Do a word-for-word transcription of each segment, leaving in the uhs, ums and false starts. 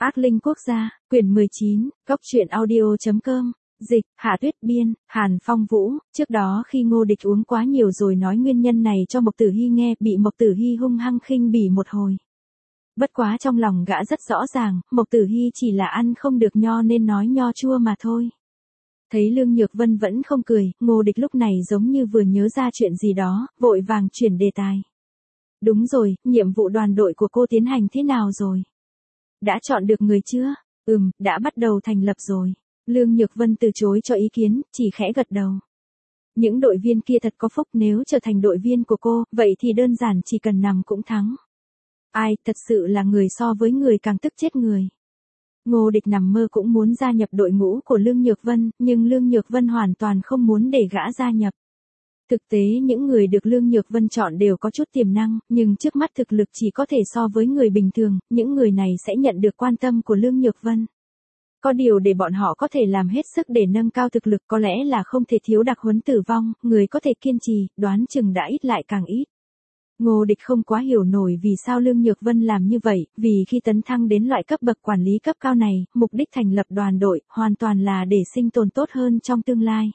Ác linh quốc gia, quyển mười chín, góc truyện audio.com, dịch, Hạ Tuyết biên, Hàn Phong Vũ, trước đó khi Ngô Địch uống quá nhiều rồi nói nguyên nhân này cho Mộc Tử Hi nghe, bị Mộc Tử Hi hung hăng khinh bỉ một hồi. Bất quá trong lòng gã rất rõ ràng, Mộc Tử Hi chỉ là ăn không được nho nên nói nho chua mà thôi. Thấy Lương Nhược Vân vẫn không cười, Ngô Địch lúc này giống như vừa nhớ ra chuyện gì đó, vội vàng chuyển đề tài. Đúng rồi, nhiệm vụ đoàn đội của cô tiến hành thế nào rồi? Đã chọn được người chưa? Ừm, đã bắt đầu thành lập rồi. Lương Nhược Vân từ chối cho ý kiến, chỉ khẽ gật đầu. Những đội viên kia thật có phúc, nếu trở thành đội viên của cô, vậy thì đơn giản chỉ cần nằm cũng thắng. Ai, thật sự là người so với người càng tức chết người. Ngô Địch nằm mơ cũng muốn gia nhập đội ngũ của Lương Nhược Vân, nhưng Lương Nhược Vân hoàn toàn không muốn để gã gia nhập. Thực tế những người được Lương Nhược Vân chọn đều có chút tiềm năng, nhưng trước mắt thực lực chỉ có thể so với người bình thường, những người này sẽ nhận được quan tâm của Lương Nhược Vân. Có điều để bọn họ có thể làm hết sức để nâng cao thực lực có lẽ là không thể thiếu đặc huấn tử vong, người có thể kiên trì, đoán chừng đã ít lại càng ít. Ngô Địch không quá hiểu nổi vì sao Lương Nhược Vân làm như vậy, vì khi tấn thăng đến loại cấp bậc quản lý cấp cao này, mục đích thành lập đoàn đội, hoàn toàn là để sinh tồn tốt hơn trong tương lai.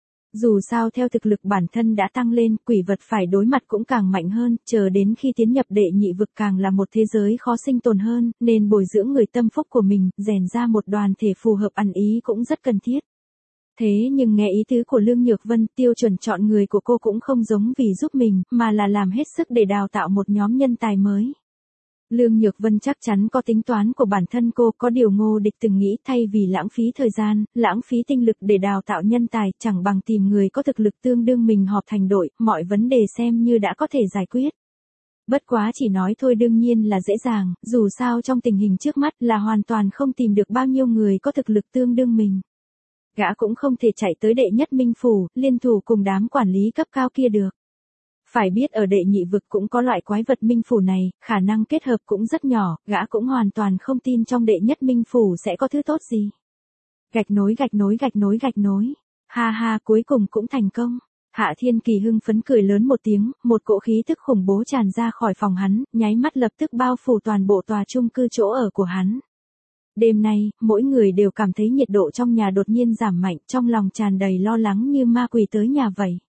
Dù sao theo thực lực bản thân đã tăng lên, quỷ vật phải đối mặt cũng càng mạnh hơn, chờ đến khi tiến nhập đệ nhị vực càng là một thế giới khó sinh tồn hơn, nên bồi dưỡng người tâm phúc của mình, rèn ra một đoàn thể phù hợp ăn ý cũng rất cần thiết. Thế nhưng nghe ý tứ của Lương Nhược Vân, tiêu chuẩn chọn người của cô cũng không giống vì giúp mình, mà là làm hết sức để đào tạo một nhóm nhân tài mới. Lương Nhược Vân chắc chắn có tính toán của bản thân cô, có điều Ngô Địch từng nghĩ thay vì lãng phí thời gian, lãng phí tinh lực để đào tạo nhân tài, chẳng bằng tìm người có thực lực tương đương mình họp thành đội, mọi vấn đề xem như đã có thể giải quyết. Bất quá chỉ nói thôi đương nhiên là dễ dàng, dù sao trong tình hình trước mắt là hoàn toàn không tìm được bao nhiêu người có thực lực tương đương mình. Gã cũng không thể chạy tới đệ nhất minh phủ, liên thủ cùng đám quản lý cấp cao kia được. Phải biết ở đệ nhị vực cũng có loại quái vật minh phủ này, khả năng kết hợp cũng rất nhỏ, gã cũng hoàn toàn không tin trong đệ nhất minh phủ sẽ có thứ tốt gì. Gạch nối gạch nối gạch nối gạch nối. Ha ha, cuối cùng cũng thành công. Hạ Thiên Kỳ hưng phấn cười lớn một tiếng, một cỗ khí tức khủng bố tràn ra khỏi phòng hắn, nháy mắt lập tức bao phủ toàn bộ tòa chung cư chỗ ở của hắn. Đêm nay, mỗi người đều cảm thấy nhiệt độ trong nhà đột nhiên giảm mạnh, trong lòng tràn đầy lo lắng như ma quỷ tới nhà vậy.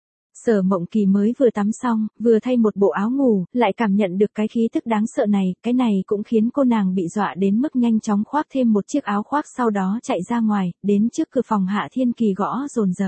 Sở Mộng Kỳ mới vừa tắm xong, vừa thay một bộ áo ngủ, lại cảm nhận được cái khí tức đáng sợ này, cái này cũng khiến cô nàng bị dọa đến mức nhanh chóng khoác thêm một chiếc áo khoác sau đó chạy ra ngoài, đến trước cửa phòng Hạ Thiên Kỳ gõ dồn dập.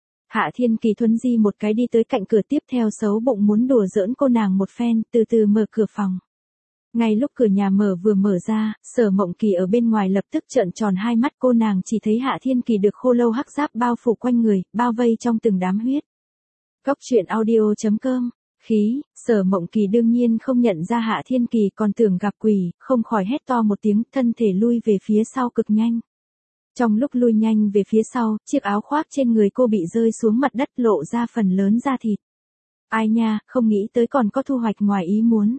Hạ Thiên Kỳ thuấn di một cái đi tới cạnh cửa tiếp theo xấu bụng muốn đùa giỡn cô nàng một phen, từ từ mở cửa phòng. Ngay lúc cửa nhà mở vừa mở ra, Sở Mộng Kỳ ở bên ngoài lập tức trợn tròn hai mắt, cô nàng chỉ thấy Hạ Thiên Kỳ được khô lâu hắc giáp bao phủ quanh người, bao vây trong từng đám huyết. Góc truyện audio.com, khí, Sở Mộng Kỳ đương nhiên không nhận ra Hạ Thiên Kỳ, còn tưởng gặp quỷ, không khỏi hét to một tiếng, thân thể lui về phía sau cực nhanh. Trong lúc lui nhanh về phía sau, chiếc áo khoác trên người cô bị rơi xuống mặt đất lộ ra phần lớn da thịt. Ai nha, không nghĩ tới còn có thu hoạch ngoài ý muốn.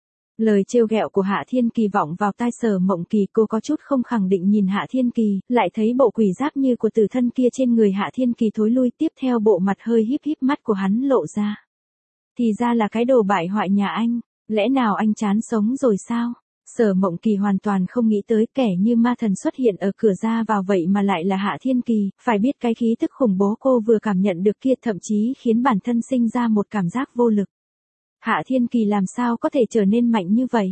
Lời trêu ghẹo của Hạ Thiên Kỳ vọng vào tai Sở Mộng Kỳ, cô có chút không khẳng định nhìn Hạ Thiên Kỳ, lại thấy bộ quỷ giáp như của tử thân kia trên người Hạ Thiên Kỳ thối lui, tiếp theo bộ mặt hơi híp híp mắt của hắn lộ ra. Thì ra là cái đồ bại hoại nhà anh, lẽ nào anh chán sống rồi sao? Sở Mộng Kỳ hoàn toàn không nghĩ tới kẻ như ma thần xuất hiện ở cửa ra vào vậy mà lại là Hạ Thiên Kỳ, phải biết cái khí tức khủng bố cô vừa cảm nhận được kia thậm chí khiến bản thân sinh ra một cảm giác vô lực. Hạ Thiên Kỳ làm sao có thể trở nên mạnh như vậy?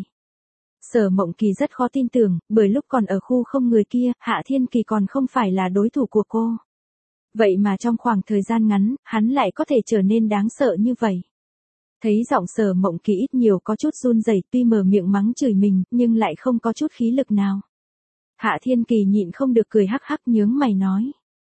Sở Mộng Kỳ rất khó tin tưởng, bởi lúc còn ở khu không người kia, Hạ Thiên Kỳ còn không phải là đối thủ của cô. Vậy mà trong khoảng thời gian ngắn, hắn lại có thể trở nên đáng sợ như vậy. Thấy giọng Sở Mộng Kỳ ít nhiều có chút run rẩy, tuy mở miệng mắng chửi mình, nhưng lại không có chút khí lực nào. Hạ Thiên Kỳ nhịn không được cười hắc hắc nhướng mày nói.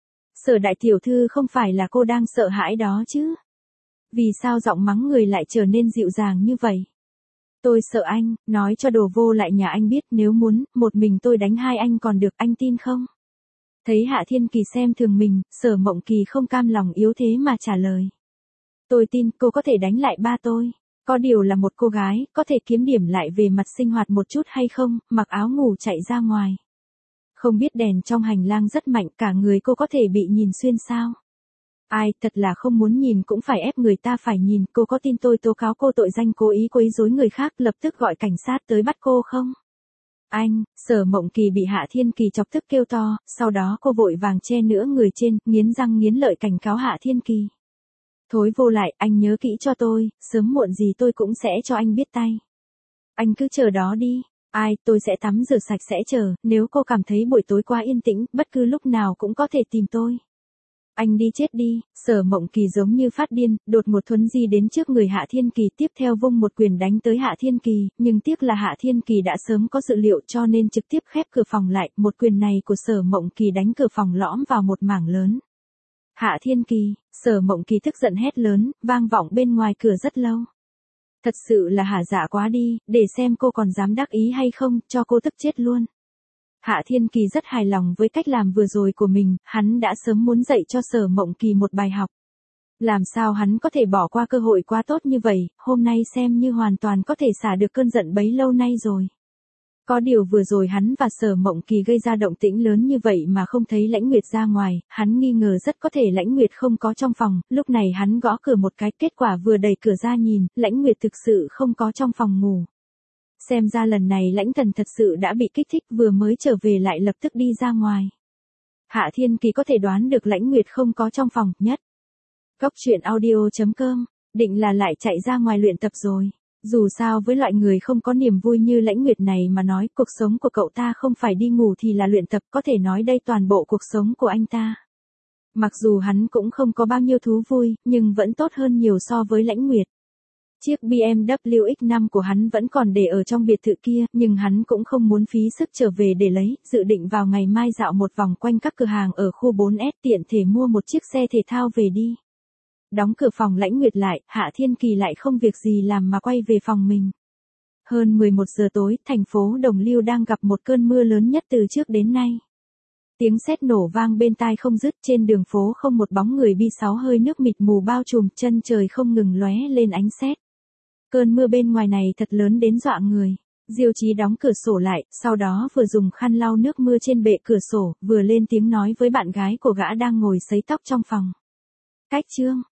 Sở đại tiểu thư không phải là cô đang sợ hãi đó chứ? Vì sao giọng mắng người lại trở nên dịu dàng như vậy? Tôi sợ anh, nói cho đồ vô lại nhà anh biết, nếu muốn, một mình tôi đánh hai anh còn được, anh tin không? Thấy Hạ Thiên Kỳ xem thường mình, Sở Mộng Kỳ không cam lòng yếu thế mà trả lời. Tôi tin cô có thể đánh lại ba tôi. Có điều là một cô gái, có thể kiếm điểm lại về mặt sinh hoạt một chút hay không, mặc áo ngủ chạy ra ngoài. Không biết đèn trong hành lang rất mạnh, cả người cô có thể bị nhìn xuyên sao? Ai, thật là không muốn nhìn cũng phải ép người ta phải nhìn, cô có tin tôi tố cáo cô tội danh cố ý quấy rối người khác, lập tức gọi cảnh sát tới bắt cô không? Anh, Sở Mộng Kỳ bị Hạ Thiên Kỳ chọc tức kêu to, sau đó cô vội vàng che nửa người trên, nghiến răng nghiến lợi cảnh cáo Hạ Thiên Kỳ. Thối vô lại, anh nhớ kỹ cho tôi, sớm muộn gì tôi cũng sẽ cho anh biết tay. Anh cứ chờ đó đi. Ai, tôi sẽ tắm rửa sạch sẽ chờ, nếu cô cảm thấy buổi tối quá yên tĩnh, bất cứ lúc nào cũng có thể tìm tôi. Anh đi chết đi. Sở Mộng Kỳ giống như phát điên, đột một thuấn di đến trước người Hạ Thiên Kỳ, tiếp theo vung một quyền đánh tới Hạ Thiên Kỳ, nhưng tiếc là Hạ Thiên Kỳ đã sớm có dự liệu cho nên trực tiếp khép cửa phòng lại, một quyền này của Sở Mộng Kỳ đánh cửa phòng lõm vào một mảng lớn. Hạ Thiên Kỳ, Sở Mộng Kỳ tức giận hét lớn, vang vọng bên ngoài cửa rất lâu. Thật sự là hả dạ quá đi, để xem cô còn dám đắc ý hay không, cho cô tức chết luôn. Hạ Thiên Kỳ rất hài lòng với cách làm vừa rồi của mình, hắn đã sớm muốn dạy cho Sở Mộng Kỳ một bài học. Làm sao hắn có thể bỏ qua cơ hội quá tốt như vậy, hôm nay xem như hoàn toàn có thể xả được cơn giận bấy lâu nay rồi. Có điều vừa rồi hắn và Sở Mộng Kỳ gây ra động tĩnh lớn như vậy mà không thấy Lãnh Nguyệt ra ngoài, hắn nghi ngờ rất có thể Lãnh Nguyệt không có trong phòng, lúc này hắn gõ cửa một cái, kết quả vừa đẩy cửa ra nhìn, Lãnh Nguyệt thực sự không có trong phòng ngủ. Xem ra lần này Lãnh Thần thật sự đã bị kích thích, vừa mới trở về lại lập tức đi ra ngoài. Hạ Thiên Kỳ có thể đoán được Lãnh Nguyệt không có trong phòng, nhất. Góc truyện audio chấm com, định là lại chạy ra ngoài luyện tập rồi. Dù sao với loại người không có niềm vui như Lãnh Nguyệt này mà nói, cuộc sống của cậu ta không phải đi ngủ thì là luyện tập, có thể nói đây toàn bộ cuộc sống của anh ta. Mặc dù hắn cũng không có bao nhiêu thú vui, nhưng vẫn tốt hơn nhiều so với Lãnh Nguyệt. Chiếc bê em vê ích năm của hắn vẫn còn để ở trong biệt thự kia, nhưng hắn cũng không muốn phí sức trở về để lấy, dự định vào ngày mai dạo một vòng quanh các cửa hàng ở khu bốn S tiện thể mua một chiếc xe thể thao về đi. Đóng cửa phòng Lãnh Nguyệt lại, Hạ Thiên Kỳ lại không việc gì làm mà quay về phòng mình. Hơn mười một giờ tối, thành phố Đồng Liêu đang gặp một cơn mưa lớn nhất từ trước đến nay. Tiếng sét nổ vang bên tai không dứt, trên đường phố không một bóng người, bi sáu hơi nước mịt mù bao trùm, chân trời không ngừng lóe lên ánh sét. Cơn mưa bên ngoài này thật lớn đến dọa người. Diêu Chí đóng cửa sổ lại, sau đó vừa dùng khăn lau nước mưa trên bệ cửa sổ, vừa lên tiếng nói với bạn gái của gã đang ngồi sấy tóc trong phòng. Cách chương